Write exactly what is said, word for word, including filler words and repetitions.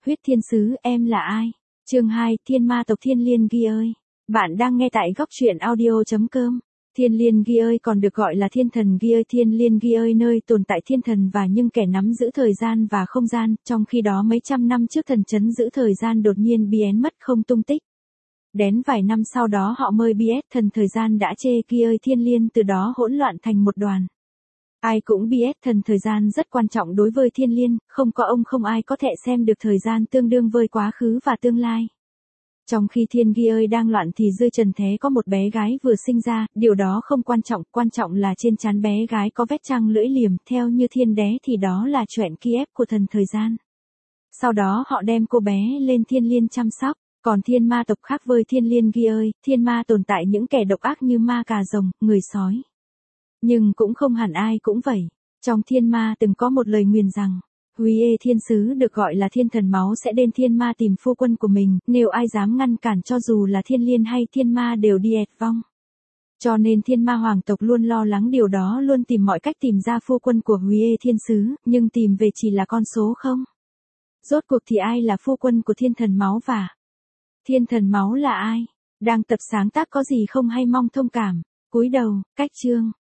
Huyết thiên sứ, em là ai? Chương hai, Thiên ma tộc Thiên Liên Ghi ơi. Bạn đang nghe tại góc truyện audio chấm com. Thiên Liên Ghi ơi còn được gọi là Thiên Thần Ghi ơi, Thiên Liên Ghi ơi nơi tồn tại thiên thần và những kẻ nắm giữ thời gian và không gian, trong khi đó mấy trăm năm trước thần trấn giữ thời gian đột nhiên biến mất không tung tích. Đến vài năm sau đó họ mới biết thần thời gian đã chê Ghi ơi Thiên Liên từ đó hỗn loạn thành một đoàn. Ai cũng biết thần thời gian rất quan trọng đối với Thiên Liên, không có ông không ai có thể xem được thời gian tương đương với quá khứ và tương lai. Trong khi Thiên Ghi ơi đang loạn thì dưới trần thế có một bé gái vừa sinh ra, điều đó không quan trọng, quan trọng là trên trán bé gái có vết trăng lưỡi liềm, theo như thiên đế thì đó là chuyện Kiev của thần thời gian. Sau đó họ đem cô bé lên Thiên Liên chăm sóc, còn thiên ma tộc khác với Thiên Liên Ghi ơi, thiên ma tồn tại những kẻ độc ác như ma cà rồng, người sói. Nhưng cũng không hẳn ai cũng vậy. Trong thiên ma từng có một lời nguyền rằng, Huy ê thiên sứ được gọi là thiên thần máu sẽ đến thiên ma tìm phu quân của mình, nếu ai dám ngăn cản cho dù là thiên liên hay thiên ma đều đi ẹt vong. Cho nên thiên ma hoàng tộc luôn lo lắng điều đó, luôn tìm mọi cách tìm ra phu quân của Huy ê thiên sứ, nhưng tìm về chỉ là con số không. Rốt cuộc thì ai là phu quân của thiên thần máu và thiên thần máu là ai? Đang tập sáng tác có gì không hay mong thông cảm. Cúi đầu, cách chương.